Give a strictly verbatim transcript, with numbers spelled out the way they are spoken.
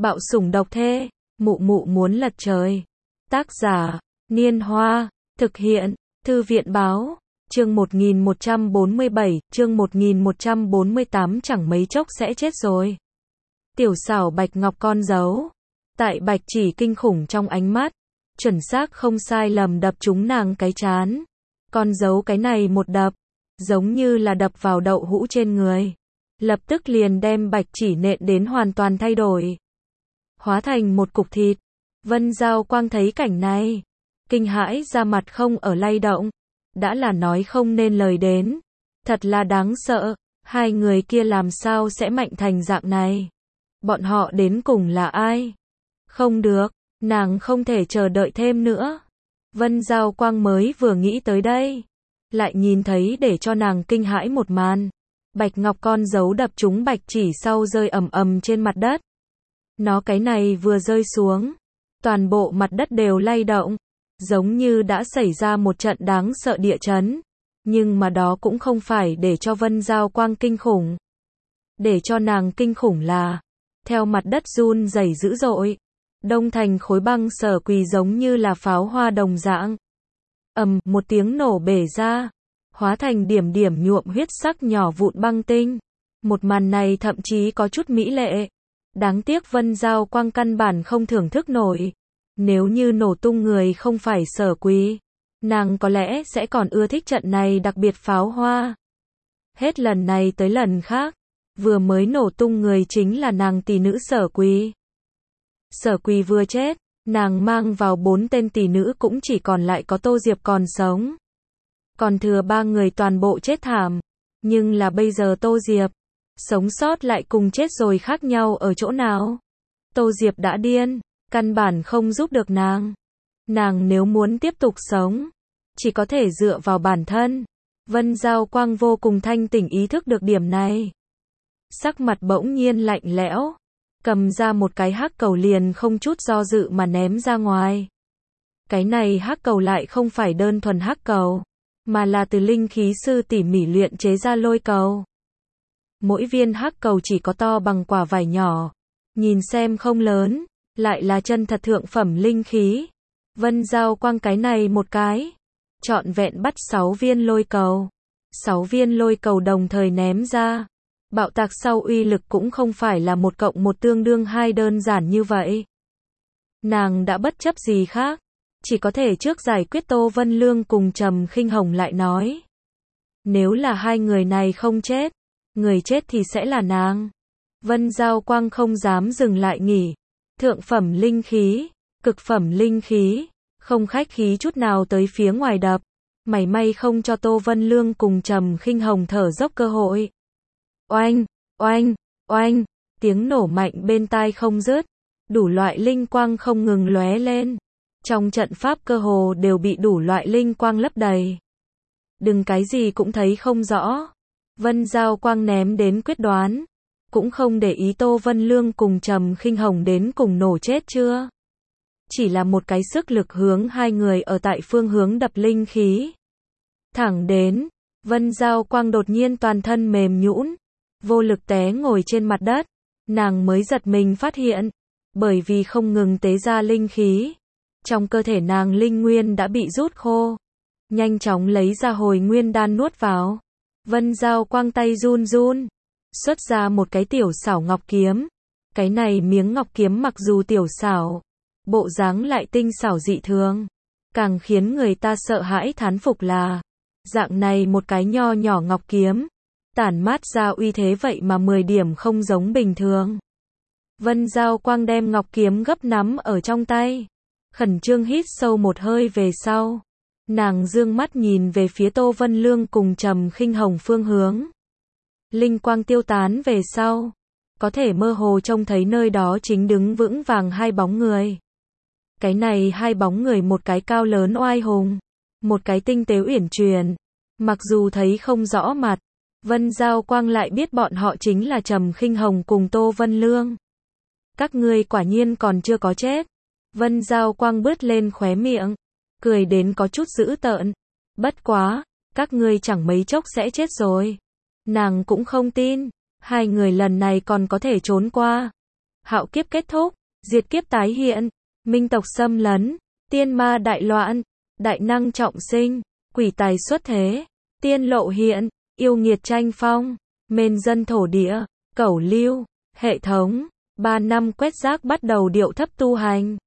Bạo sủng độc thê, mụ mụ muốn lật trời. Tác giả, Niên Hoa, thực hiện, Thư viện Báo, chương một nghìn một trăm bốn mươi bảy, chương một nghìn một trăm bốn mươi tám chẳng mấy chốc sẽ chết rồi. Tiểu xảo Bạch Ngọc con dấu, tại Bạch Chỉ kinh khủng trong ánh mắt, chuẩn xác không sai lầm đập trúng nàng cái chán. Con dấu cái này một đập, giống như là đập vào đậu hũ trên người. Lập tức liền đem Bạch Chỉ nện đến hoàn toàn thay đổi. Hóa thành một cục thịt. Vân Giao Quang thấy cảnh này, kinh hãi ra mặt không ở lay động. Đã là nói không nên lời đến. Thật là đáng sợ, hai người kia làm sao sẽ mạnh thành dạng này. Bọn họ đến cùng là ai? Không được, nàng không thể chờ đợi thêm nữa. Vân Giao Quang mới vừa nghĩ tới đây, lại nhìn thấy để cho nàng kinh hãi một màn. Bạch Ngọc con dấu đập trúng Bạch Chỉ sau rơi ầm ầm trên mặt đất. Nó cái này vừa rơi xuống, toàn bộ mặt đất đều lay động, giống như đã xảy ra một trận đáng sợ địa chấn. Nhưng mà đó cũng không phải để cho Vân Giao Quang kinh khủng. Để cho nàng kinh khủng là, theo mặt đất run rẩy dữ dội, đông thành khối băng Sở Quỳ giống như là pháo hoa đồng dạng. Ầm, một tiếng nổ bể ra, hóa thành điểm điểm nhuộm huyết sắc nhỏ vụn băng tinh. Một màn này thậm chí có chút mỹ lệ. Đáng tiếc Vân Giao Quang căn bản không thưởng thức nổi. Nếu như nổ tung người không phải Sở Quỳ, nàng có lẽ sẽ còn ưa thích trận này đặc biệt pháo hoa. Hết lần này tới lần khác, vừa mới nổ tung người chính là nàng tỷ nữ Sở Quỳ. Sở Quỳ vừa chết, nàng mang vào bốn tên tỷ nữ cũng chỉ còn lại có Tô Diệp còn sống. Còn thừa ba người toàn bộ chết thảm. Nhưng là bây giờ Tô Diệp, sống sót lại cùng chết rồi khác nhau ở chỗ nào? Tô Diệp đã điên, căn bản không giúp được nàng. Nàng nếu muốn tiếp tục sống, chỉ có thể dựa vào bản thân. Vân Giao Quang vô cùng thanh tỉnh ý thức được điểm này. Sắc mặt bỗng nhiên lạnh lẽo, cầm ra một cái hắc cầu liền không chút do dự mà ném ra ngoài. Cái này hắc cầu lại không phải đơn thuần hắc cầu, mà là từ linh khí sư tỉ mỉ luyện chế ra lôi cầu. Mỗi viên hắc cầu chỉ có to bằng quả vải nhỏ, nhìn xem không lớn, lại là chân thật thượng phẩm linh khí. Vân Giao Quang cái này một cái, trọn vẹn bắt sáu viên lôi cầu. Sáu viên lôi cầu đồng thời ném ra. Bạo tạc sau uy lực cũng không phải là một cộng một tương đương hai đơn giản như vậy. Nàng đã bất chấp gì khác, chỉ có thể trước giải quyết Tô Vân Lương cùng Trầm Khinh Hồng lại nói. Nếu là hai người này không chết, người chết thì sẽ là nàng. Vân Giao Quang không dám dừng lại nghỉ. Thượng phẩm linh khí, cực phẩm linh khí, không khách khí chút nào tới phía ngoài đập. Mảy may không cho Tô Vân Lương cùng Trầm Khinh Hồng thở dốc cơ hội. Oanh, oanh, oanh, tiếng nổ mạnh bên tai không dứt, đủ loại linh quang không ngừng lóe lên. Trong trận pháp cơ hồ đều bị đủ loại linh quang lấp đầy. Đừng cái gì cũng thấy không rõ. Vân Giao Quang ném đến quyết đoán, cũng không để ý Tô Vân Lương cùng Trầm Khinh Hồng đến cùng nổ chết chưa. Chỉ là một cái sức lực hướng hai người ở tại phương hướng đập linh khí. Thẳng đến, Vân Giao Quang đột nhiên toàn thân mềm nhũn, vô lực té ngồi trên mặt đất, nàng mới giật mình phát hiện, bởi vì không ngừng tế ra linh khí, trong cơ thể nàng linh nguyên đã bị rút khô, nhanh chóng lấy ra hồi nguyên đan nuốt vào. Vân Giao Quang tay run run, xuất ra một cái tiểu xảo ngọc kiếm. Cái này miếng ngọc kiếm mặc dù tiểu xảo, bộ dáng lại tinh xảo dị thường, càng khiến người ta sợ hãi thán phục là, dạng này một cái nho nhỏ ngọc kiếm, tản mát ra uy thế vậy mà mười điểm không giống bình thường. Vân Giao Quang đem ngọc kiếm gấp nắm ở trong tay, khẩn trương hít sâu một hơi về sau. Nàng dương mắt nhìn về phía Tô Vân Lương cùng Trầm Khinh Hồng phương hướng. Linh quang tiêu tán về sau, có thể mơ hồ trông thấy nơi đó chính đứng vững vàng hai bóng người. Cái này hai bóng người, một cái cao lớn oai hùng, một cái tinh tế uyển chuyển. Mặc dù thấy không rõ mặt, Vân Giao Quang lại biết bọn họ chính là Trầm Khinh Hồng cùng Tô Vân Lương. Các ngươi quả nhiên còn chưa có chết. Vân Giao Quang bứt lên khóe miệng, cười đến có chút dữ tợn. Bất quá, các ngươi chẳng mấy chốc sẽ chết rồi. Nàng cũng không tin, hai người lần này còn có thể trốn qua. hạo kiếp kết thúc, diệt kiếp tái hiện, minh tộc xâm lấn, tiên ma đại loạn, đại năng trọng sinh, quỷ tài xuất thế, tiên lộ hiện, yêu nghiệt tranh phong, mên dân thổ địa, cẩu lưu, hệ thống, ba năm quét rác bắt đầu điệu thấp tu hành.